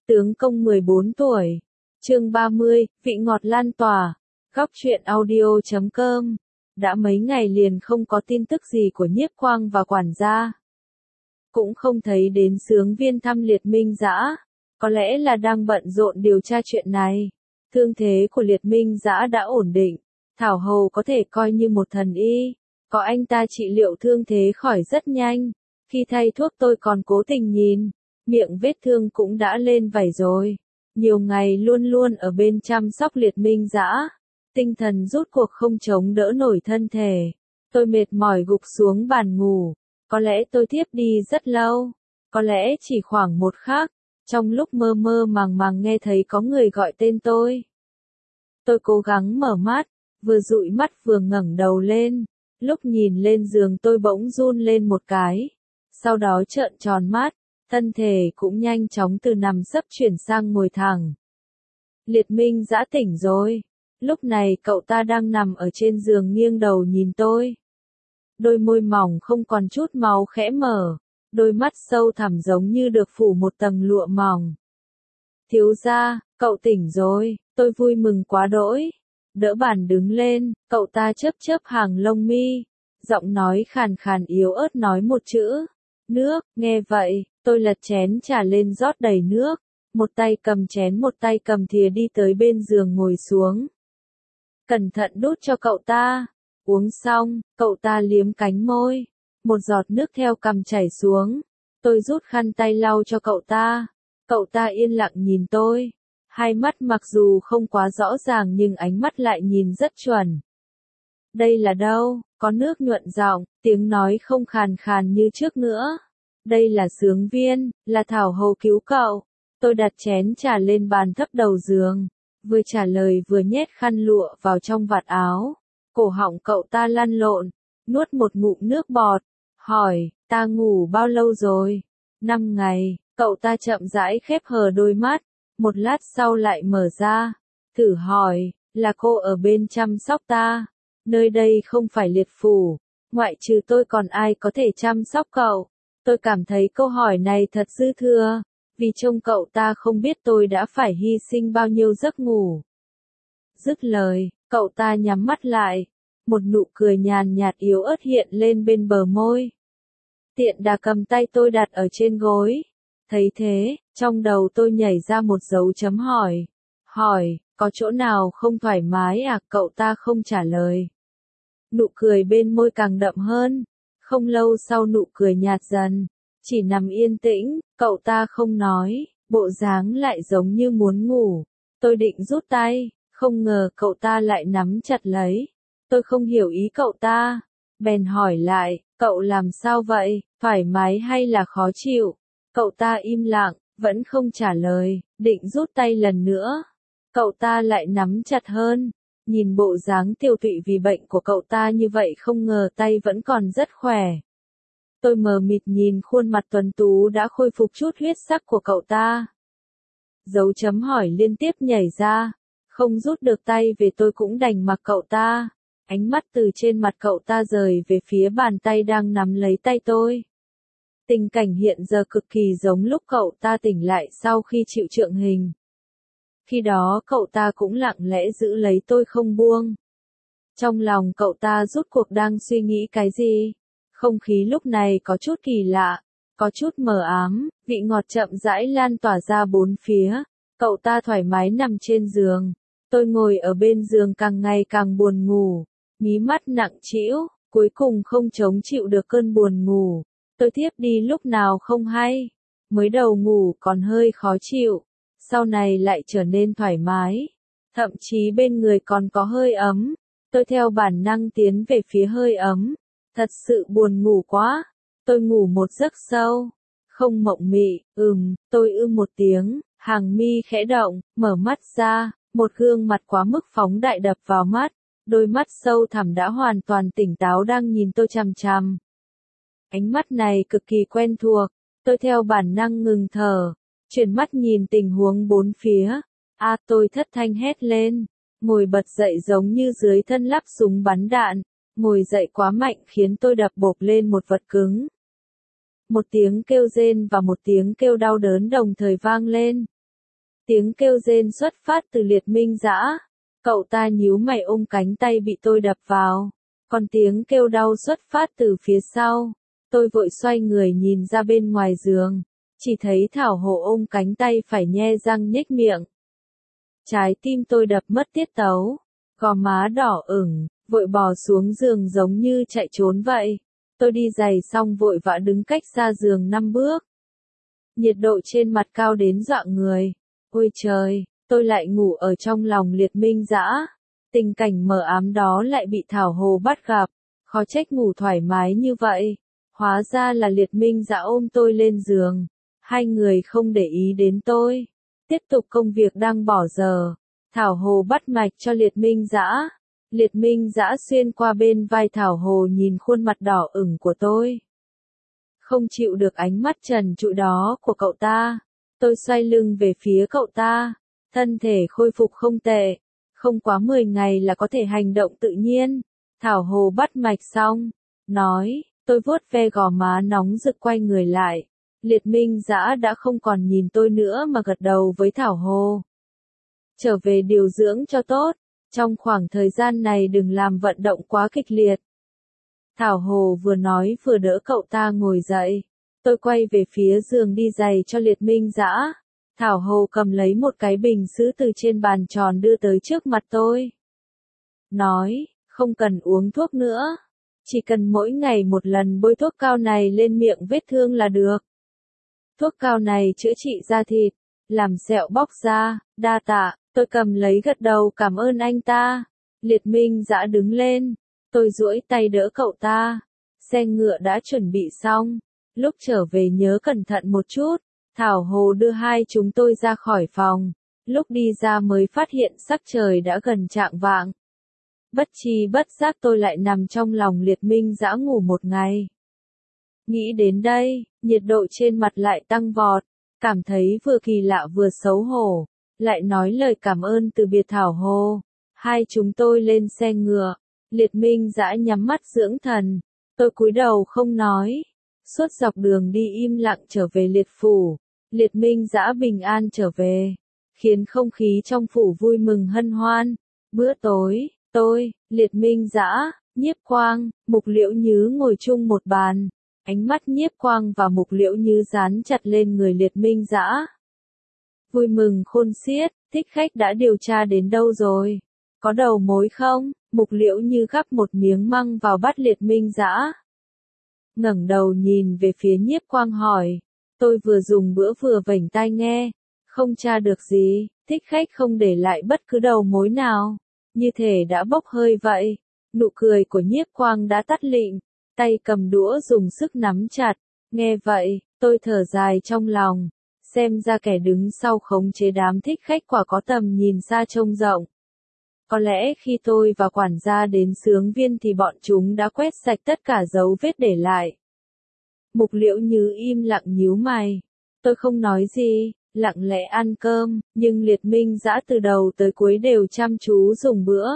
Tướng công 14 tuổi. Chương 30, vị ngọt lan tỏa. Góc truyện audio.com. Đã mấy ngày liền không có tin tức gì của Nhiếp Quang và quản gia. Cũng không thấy đến xướng viên thăm Liệt Minh Dã. Có lẽ là đang bận rộn điều tra chuyện này. Thương thế của Liệt Minh Dã đã ổn định. Thảo Hầu có thể coi như một thần y. Có anh ta trị liệu thương thế khỏi rất nhanh. Khi thay thuốc tôi còn cố tình nhìn. Miệng vết thương cũng đã lên vảy rồi. Nhiều ngày luôn luôn ở bên chăm sóc Liệt Minh Dã. Tinh thần rút cuộc không chống đỡ nổi thân thể. Tôi mệt mỏi gục xuống bàn ngủ. Có lẽ tôi thiếp đi rất lâu. Có lẽ chỉ khoảng một khắc. Trong lúc mơ mơ màng màng nghe thấy có người gọi tên tôi. Tôi cố gắng mở mắt. Vừa dụi mắt vừa ngẩng đầu lên. Lúc nhìn lên giường tôi bỗng run lên một cái. Sau đó trợn tròn mắt. Thân thể cũng nhanh chóng từ nằm sấp chuyển sang ngồi thẳng. Liệt Minh Dã tỉnh rồi. Lúc này cậu ta đang nằm ở trên giường nghiêng đầu nhìn tôi. Đôi môi mỏng không còn chút máu khẽ mở. Đôi mắt sâu thẳm giống như được phủ một tầng lụa mỏng. Thiếu gia, cậu tỉnh rồi. Tôi vui mừng quá đỗi. Đỡ bàn đứng lên, cậu ta chớp chớp hàng lông mi. Giọng nói khàn khàn yếu ớt nói một chữ. Nước. Nghe vậy, tôi lật chén trà lên rót đầy nước. Một tay cầm chén một tay cầm thìa đi tới bên giường ngồi xuống. Cẩn thận đút cho cậu ta. Uống xong, cậu ta liếm cánh môi. Một giọt nước theo cằm chảy xuống. Tôi rút khăn tay lau cho cậu ta. Cậu ta yên lặng nhìn tôi. Hai mắt mặc dù không quá rõ ràng nhưng ánh mắt lại nhìn rất chuẩn. Đây là đâu? Có nước nhuận giọng, tiếng nói không khàn khàn như trước nữa. Đây là Xướng Viên, là Thảo Hầu cứu cậu. Tôi đặt chén trà lên bàn thấp đầu giường. Vừa trả lời vừa nhét khăn lụa vào trong vạt áo. Cổ họng cậu ta lăn lộn, nuốt một ngụm nước bọt. Hỏi, ta ngủ bao lâu rồi? 5 ngày, cậu ta chậm rãi khép hờ đôi mắt. Một lát sau lại mở ra. Thử hỏi, là cô ở bên chăm sóc ta? Nơi đây không phải liệt phủ. Ngoại trừ tôi còn ai có thể chăm sóc cậu? Tôi cảm thấy câu hỏi này thật dư thừa. Vì trông cậu ta không biết tôi đã phải hy sinh bao nhiêu giấc ngủ. Dứt lời, cậu ta nhắm mắt lại. Một nụ cười nhàn nhạt yếu ớt hiện lên bên bờ môi. Tiện đà cầm tay tôi đặt ở trên gối. Thấy thế, trong đầu tôi nhảy ra một dấu chấm hỏi. Hỏi, có chỗ nào không thoải mái à? Cậu ta không trả lời. Nụ cười bên môi càng đậm hơn. Không lâu sau nụ cười nhạt dần. Chỉ nằm yên tĩnh, cậu ta không nói, bộ dáng lại giống như muốn ngủ. Tôi định rút tay, không ngờ cậu ta lại nắm chặt lấy. Tôi không hiểu ý cậu ta. Bèn hỏi lại, cậu làm sao vậy, thoải mái hay là khó chịu? Cậu ta im lặng, vẫn không trả lời, định rút tay lần nữa. Cậu ta lại nắm chặt hơn. Nhìn bộ dáng tiêu tụy vì bệnh của cậu ta như vậy không ngờ tay vẫn còn rất khỏe. Tôi mờ mịt nhìn khuôn mặt tuấn tú đã khôi phục chút huyết sắc của cậu ta. Dấu chấm hỏi liên tiếp nhảy ra. Không rút được tay về tôi cũng đành mặc cậu ta. Ánh mắt từ trên mặt cậu ta rời về phía bàn tay đang nắm lấy tay tôi. Tình cảnh hiện giờ cực kỳ giống lúc cậu ta tỉnh lại sau khi chịu trượng hình. Khi đó cậu ta cũng lặng lẽ giữ lấy tôi không buông. Trong lòng cậu ta rốt cuộc đang suy nghĩ cái gì? Không khí lúc này có chút kỳ lạ, có chút mờ ám, vị ngọt chậm rãi lan tỏa ra bốn phía. Cậu ta thoải mái nằm trên giường. Tôi ngồi ở bên giường càng ngày càng buồn ngủ. Mí mắt nặng trĩu, cuối cùng không chống chịu được cơn buồn ngủ. Tôi thiếp đi lúc nào không hay. Mới đầu ngủ còn hơi khó chịu. Sau này lại trở nên thoải mái. Thậm chí bên người còn có hơi ấm. Tôi theo bản năng tiến về phía hơi ấm. Thật sự buồn ngủ quá. Tôi ngủ một giấc sâu. Không mộng mị, tôi một tiếng, hàng mi khẽ động, mở mắt ra, một gương mặt quá mức phóng đại đập vào mắt. Đôi mắt sâu thẳm đã hoàn toàn tỉnh táo đang nhìn tôi chằm chằm. Ánh mắt này cực kỳ quen thuộc. Tôi theo bản năng ngừng thở. Chuyển mắt nhìn tình huống bốn phía. Tôi thất thanh hét lên. Ngồi bật dậy giống như dưới thân lắp súng bắn đạn. Ngồi dậy quá mạnh khiến tôi đập bộp lên một vật cứng. Một tiếng kêu rên và một tiếng kêu đau đớn đồng thời vang lên. Tiếng kêu rên xuất phát từ Liệt Minh Dã. Cậu ta nhíu mày ôm cánh tay bị tôi đập vào. Còn tiếng kêu đau xuất phát từ phía sau. Tôi vội xoay người nhìn ra bên ngoài giường. Chỉ thấy Thảo Hồ ôm cánh tay phải nhe răng nhếch miệng. Trái tim tôi đập mất tiết tấu. Gò má đỏ ửng, vội bò xuống giường giống như chạy trốn vậy. Tôi đi giày xong vội vã đứng cách xa giường 5 bước. Nhiệt độ trên mặt cao đến dọa người. Ôi trời, tôi lại ngủ ở trong lòng Liệt Minh Dã. Tình cảnh mờ ám đó lại bị Thảo Hồ bắt gặp. Khó trách ngủ thoải mái như vậy. Hóa ra là Liệt Minh Dã ôm tôi lên giường. Hai người không để ý đến tôi. Tiếp tục công việc đang bỏ giờ. Thảo Hồ bắt mạch cho Liệt Minh Dã. Liệt Minh Dã xuyên qua bên vai Thảo Hồ nhìn khuôn mặt đỏ ửng của tôi. Không chịu được ánh mắt trần trụi đó của cậu ta. Tôi xoay lưng về phía cậu ta. Thân thể khôi phục không tệ. Không quá 10 ngày là có thể hành động tự nhiên. Thảo Hồ bắt mạch xong. Nói, tôi vuốt ve gò má nóng rực quay người lại. Liệt Minh Dã đã không còn nhìn tôi nữa mà gật đầu với Thảo Hồ. Trở về điều dưỡng cho tốt. Trong khoảng thời gian này đừng làm vận động quá kịch liệt. Thảo Hồ vừa nói vừa đỡ cậu ta ngồi dậy. Tôi quay về phía giường đi giày cho Liệt Minh Dã. Thảo Hồ cầm lấy một cái bình sứ từ trên bàn tròn đưa tới trước mặt tôi. Nói, không cần uống thuốc nữa. Chỉ cần mỗi ngày một lần bôi thuốc cao này lên miệng vết thương là được. Thuốc cao này chữa trị da thịt, làm sẹo bóc ra, đa tạ. Tôi cầm lấy gật đầu cảm ơn anh ta. Liệt Minh Dã đứng lên. Tôi duỗi tay đỡ cậu ta. Xe ngựa đã chuẩn bị xong. Lúc trở về nhớ cẩn thận một chút. Thảo Hồ đưa hai chúng tôi ra khỏi phòng. Lúc đi ra mới phát hiện sắc trời đã gần chạng vạng. Bất tri bất giác tôi lại nằm trong lòng Liệt Minh Dã ngủ một ngày. Nghĩ đến đây, nhiệt độ trên mặt lại tăng vọt. Cảm thấy vừa kỳ lạ vừa xấu hổ. Lại nói lời cảm ơn từ biệt Thảo Hồ. Hai chúng tôi lên xe ngựa. Liệt Minh Dã nhắm mắt dưỡng thần. Tôi cúi đầu không nói. Suốt dọc đường đi im lặng trở về Liệt phủ. Liệt Minh Dã bình an trở về. Khiến không khí trong phủ vui mừng hân hoan. Bữa tối, tôi, Liệt Minh Dã, Nhiếp Quang, Mục Liễu Nhứ ngồi chung một bàn. Ánh mắt Nhiếp Quang và Mục Liễu Nhứ dán chặt lên người Liệt Minh Dã. Vui mừng khôn xiết, thích khách đã điều tra đến đâu rồi? Có đầu mối không? Mục Liễu Như gắp một miếng măng vào bát Liệt Minh Dã. Ngẩng đầu nhìn về phía Nhiếp Quang hỏi. Tôi vừa dùng bữa vừa vểnh tai nghe. Không tra được gì, thích khách không để lại bất cứ đầu mối nào. Như thể đã bốc hơi vậy. Nụ cười của Nhiếp Quang đã tắt lịm. Tay cầm đũa dùng sức nắm chặt. Nghe vậy, tôi thở dài trong lòng. Xem ra kẻ đứng sau khống chế đám thích khách quả có tầm nhìn xa trông rộng. Có lẽ khi tôi và quản gia đến Xướng Viên thì bọn chúng đã quét sạch tất cả dấu vết để lại. Mục Liễu Như im lặng nhíu mày. Tôi không nói gì, lặng lẽ ăn cơm, nhưng Liệt Minh Dã từ đầu tới cuối đều chăm chú dùng bữa.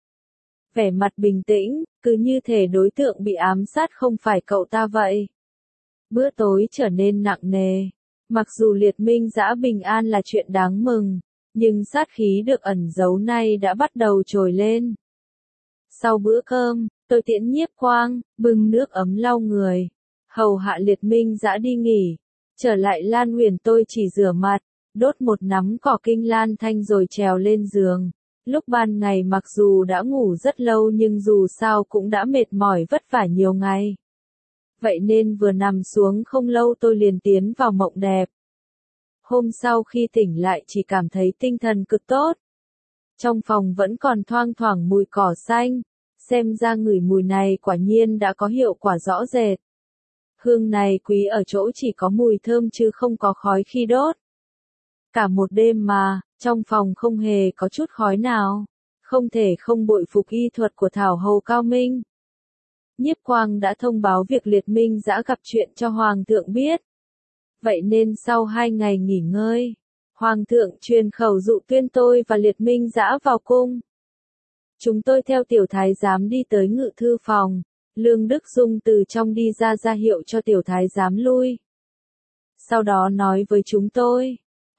Vẻ mặt bình tĩnh, cứ như thể đối tượng bị ám sát không phải cậu ta vậy. Bữa tối trở nên nặng nề. Mặc dù Liệt Minh Dã bình an là chuyện đáng mừng, nhưng sát khí được ẩn giấu nay đã bắt đầu trồi lên. Sau bữa cơm, tôi tiễn Nhiếp Quang, bưng nước ấm lau người, hầu hạ Liệt Minh Dã đi nghỉ. Trở lại Lan Huyền tôi chỉ rửa mặt, đốt một nắm cỏ kinh lan thanh rồi trèo lên giường. Lúc ban ngày mặc dù đã ngủ rất lâu nhưng dù sao cũng đã mệt mỏi vất vả nhiều ngày. Vậy nên vừa nằm xuống không lâu tôi liền tiến vào mộng đẹp. Hôm sau khi tỉnh lại chỉ cảm thấy tinh thần cực tốt. Trong phòng vẫn còn thoang thoảng mùi cỏ xanh. Xem ra ngửi mùi này quả nhiên đã có hiệu quả rõ rệt. Hương này quý ở chỗ chỉ có mùi thơm chứ không có khói khi đốt. Cả một đêm mà, trong phòng không hề có chút khói nào. Không thể không bội phục y thuật của Thảo Hồ cao minh. Nhiếp Quang đã thông báo việc Liệt Minh Dã gặp chuyện cho Hoàng thượng biết. Vậy nên sau 2 ngày nghỉ ngơi, Hoàng thượng truyền khẩu dụ tuyên tôi và Liệt Minh Dã vào cung. Chúng tôi theo tiểu thái giám đi tới ngự thư phòng. Lương Đức Dung từ trong đi ra hiệu cho tiểu thái giám lui. Sau đó nói với chúng tôi,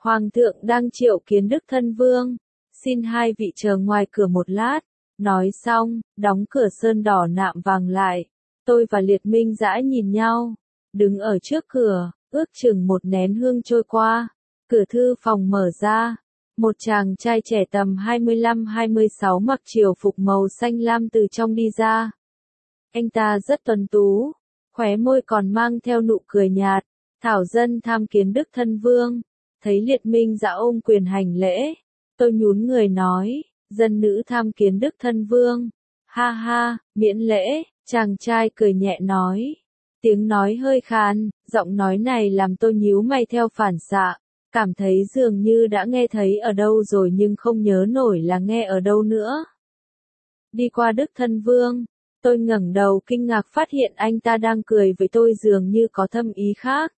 Hoàng thượng đang triệu kiến Đức Thân Vương, xin hai vị chờ ngoài cửa một lát. Nói xong, đóng cửa sơn đỏ nạm vàng lại. Tôi và Liệt Minh Dã nhìn nhau, đứng ở trước cửa, ước chừng một nén hương trôi qua. Cửa thư phòng mở ra, một chàng trai trẻ tầm 25-26 mặc triều phục màu xanh lam từ trong đi ra. Anh ta rất tuấn tú, khóe môi còn mang theo nụ cười nhạt. Thảo dân tham kiến Đức Thân Vương. Thấy Liệt Minh Dã ôm quyền hành lễ, tôi nhún người nói, dân nữ tham kiến Đức Thân Vương. Ha ha, miễn lễ, chàng trai cười nhẹ nói. Tiếng nói hơi khàn, giọng nói này làm tôi nhíu mày theo phản xạ, cảm thấy dường như đã nghe thấy ở đâu rồi nhưng không nhớ nổi là nghe ở đâu nữa. Đi qua Đức Thân Vương, tôi ngẩng đầu kinh ngạc phát hiện anh ta đang cười với tôi dường như có thâm ý khác.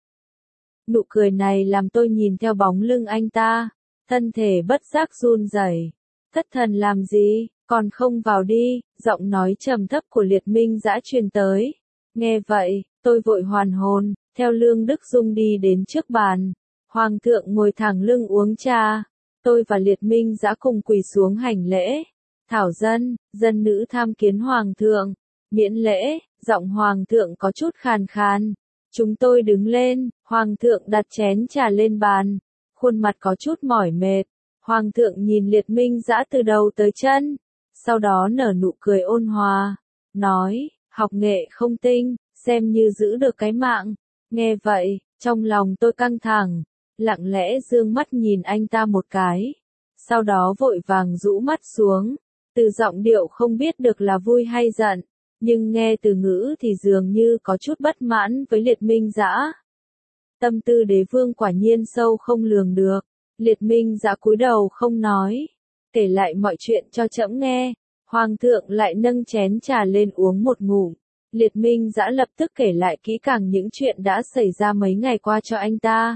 Nụ cười này làm tôi nhìn theo bóng lưng anh ta, thân thể bất giác run rẩy. Thất thần làm gì, còn không vào đi, giọng nói trầm thấp của Liệt Minh Dã truyền tới. Nghe vậy, tôi vội hoàn hồn, theo Lương Đức Dung đi đến trước bàn. Hoàng thượng ngồi thẳng lưng uống trà. Tôi và Liệt Minh Dã cùng quỳ xuống hành lễ. Thảo dân, dân nữ tham kiến Hoàng thượng. Miễn lễ, giọng Hoàng thượng có chút khàn khàn. Chúng tôi đứng lên, Hoàng thượng đặt chén trà lên bàn. Khuôn mặt có chút mỏi mệt. Hoàng thượng nhìn Liệt Minh Dã từ đầu tới chân. Sau đó nở nụ cười ôn hòa. Nói, học nghệ không tinh, xem như giữ được cái mạng. Nghe vậy, trong lòng tôi căng thẳng. Lặng lẽ dương mắt nhìn anh ta một cái. Sau đó vội vàng rũ mắt xuống. Từ giọng điệu không biết được là vui hay giận. Nhưng nghe từ ngữ thì dường như có chút bất mãn với Liệt Minh Dã. Tâm tư đế vương quả nhiên sâu không lường được. Liệt Minh Dã cúi đầu không nói. Kể lại mọi chuyện cho trẫm nghe. Hoàng thượng lại nâng chén trà lên uống một ngụm. Liệt Minh Dã lập tức kể lại kỹ càng những chuyện đã xảy ra mấy ngày qua cho anh ta.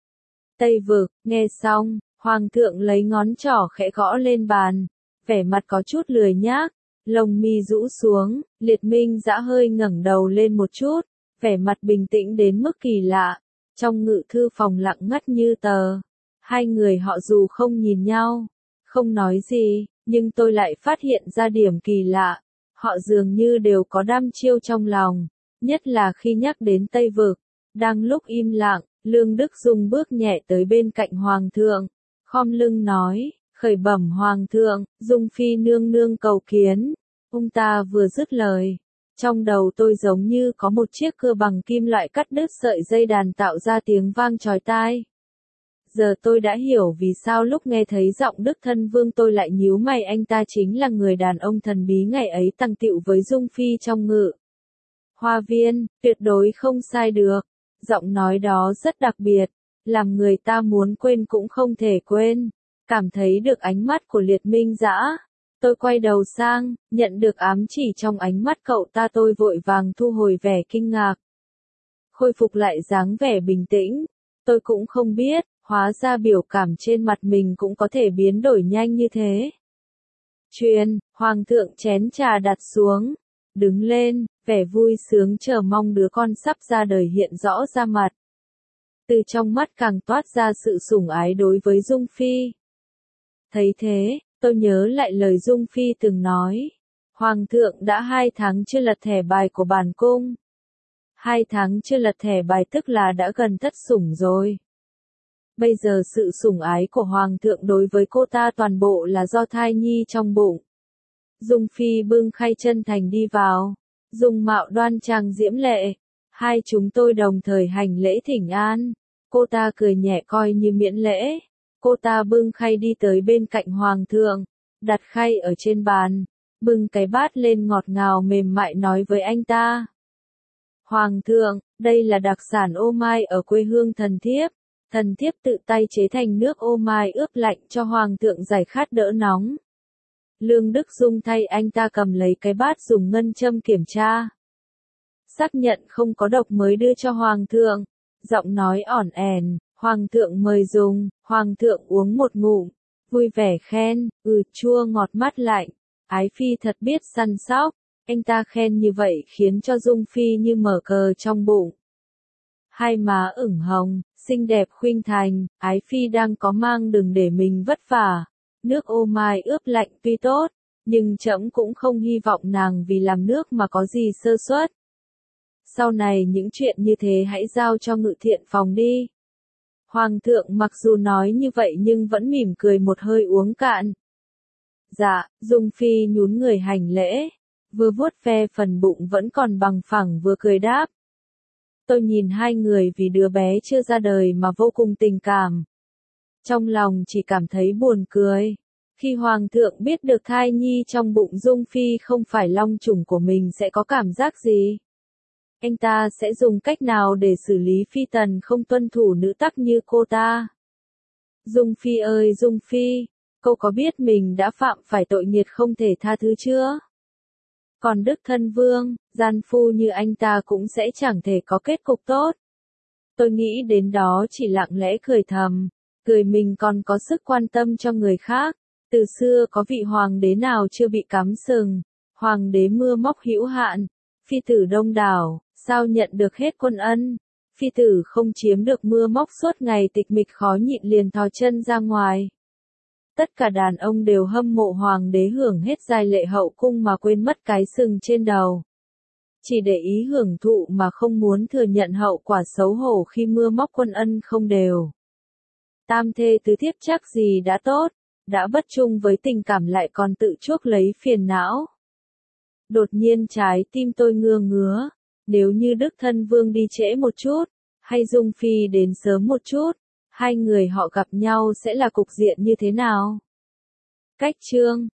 Tây Vực, nghe xong, Hoàng thượng lấy ngón trỏ khẽ gõ lên bàn. Vẻ mặt có chút lười nhác. Lông mi rũ xuống, Liệt Minh Dã hơi ngẩng đầu lên một chút, vẻ mặt bình tĩnh đến mức kỳ lạ. Trong ngự thư phòng lặng ngắt như tờ. Hai người họ dù không nhìn nhau, không nói gì, nhưng tôi lại phát hiện ra điểm kỳ lạ. Họ dường như đều có đăm chiêu trong lòng, nhất là khi nhắc đến Tây Vực. Đang lúc im lặng, Lương Đức Dung bước nhẹ tới bên cạnh Hoàng thượng, khom lưng nói. Khởi bẩm Hoàng thượng, Dung Phi nương nương cầu kiến. Ông ta vừa dứt lời. Trong đầu tôi giống như có một chiếc cưa bằng kim loại cắt đứt sợi dây đàn tạo ra tiếng vang chói tai. Giờ tôi đã hiểu vì sao lúc nghe thấy giọng Đức Thân Vương tôi lại nhíu mày, anh ta chính là người đàn ông thần bí ngày ấy tằng tịu với Dung Phi trong ngự hoa viên, tuyệt đối không sai được. Giọng nói đó rất đặc biệt, làm người ta muốn quên cũng không thể quên. Cảm thấy được ánh mắt của Liệt Minh Dã, tôi quay đầu sang, nhận được ám chỉ trong ánh mắt cậu ta, tôi vội vàng thu hồi vẻ kinh ngạc. Khôi phục lại dáng vẻ bình tĩnh, tôi cũng không biết, hóa ra biểu cảm trên mặt mình cũng có thể biến đổi nhanh như thế. Hoàng thượng chén trà đặt xuống, đứng lên, vẻ vui sướng chờ mong đứa con sắp ra đời hiện rõ ra mặt. Từ trong mắt càng toát ra sự sủng ái đối với Dung Phi. Thấy thế, tôi nhớ lại lời Dung Phi từng nói. Hoàng thượng đã 2 tháng chưa lật thẻ bài của bản cung. 2 tháng chưa lật thẻ bài tức là đã gần thất sủng rồi. Bây giờ sự sủng ái của Hoàng thượng đối với cô ta toàn bộ là do thai nhi trong bụng. Dung Phi bưng khay chân thành đi vào. Dung mạo đoan trang diễm lệ. Hai chúng tôi đồng thời hành lễ thỉnh an. Cô ta cười nhẹ coi như miễn lễ. Cô ta bưng khay đi tới bên cạnh Hoàng thượng, đặt khay ở trên bàn, bưng cái bát lên ngọt ngào mềm mại nói với anh ta. Hoàng thượng, đây là đặc sản ô mai ở quê hương thần thiếp. Thần thiếp tự tay chế thành nước ô mai ướp lạnh cho Hoàng thượng giải khát đỡ nóng. Lương Đức Dung thay anh ta cầm lấy cái bát dùng ngân châm kiểm tra. Xác nhận không có độc mới đưa cho Hoàng thượng. Giọng nói ỏn ẻn. Hoàng thượng mời dùng, Hoàng thượng uống một ngụm, vui vẻ khen, chua ngọt mát lạnh, Ái Phi thật biết săn sóc. Anh ta khen như vậy khiến cho Dung Phi như mở cờ trong bụng. hai má ửng hồng, xinh đẹp khuynh thành, ái phi đang có mang đừng để mình vất vả. Nước ô mai ướp lạnh tuy tốt, nhưng trẫm cũng không hy vọng nàng vì làm nước mà có gì sơ suất. Sau này những chuyện như thế hãy giao cho ngự thiện phòng đi. Hoàng thượng mặc dù nói như vậy nhưng vẫn mỉm cười một hơi uống cạn. Dạ, Dung Phi nhún người hành lễ, vừa vuốt ve phần bụng vẫn còn bằng phẳng vừa cười đáp. Tôi nhìn hai người vì đứa bé chưa ra đời mà vô cùng tình cảm. Trong lòng chỉ cảm thấy buồn cười. Khi Hoàng thượng biết được thai nhi trong bụng Dung Phi không phải long chủng của mình sẽ có cảm giác gì? Anh ta sẽ dùng cách nào để xử lý Phi tần không tuân thủ nữ tắc như cô ta? Dung Phi ơi Dung Phi, cô có biết mình đã phạm phải tội nghiệt không thể tha thứ chưa? Còn Đức Thân Vương, gian phu như anh ta cũng sẽ chẳng thể có kết cục tốt. Tôi nghĩ đến đó chỉ lặng lẽ cười thầm, cười mình còn có sức quan tâm cho người khác. Từ xưa có vị hoàng đế nào chưa bị cắm sừng, hoàng đế mưa móc hữu hạn, phi tử đông đảo, sao nhận được hết quân ân. Phi tử không chiếm được mưa móc suốt ngày tịch mịch khó nhịn liền thò chân ra ngoài. Tất cả đàn ông đều hâm mộ hoàng đế hưởng hết giai lệ hậu cung mà quên mất cái sừng trên đầu. Chỉ để ý hưởng thụ mà không muốn thừa nhận hậu quả xấu hổ khi mưa móc quân ân không đều. Tam thê tứ thiếp chắc gì đã tốt, đã bất chung với tình cảm lại còn tự chuốc lấy phiền não. Đột nhiên trái tim tôi ngứa ngứa, nếu như Đức Thân Vương đi trễ một chút, hay Dung Phi đến sớm một chút, hai người họ gặp nhau sẽ là cục diện như thế nào? Cách chương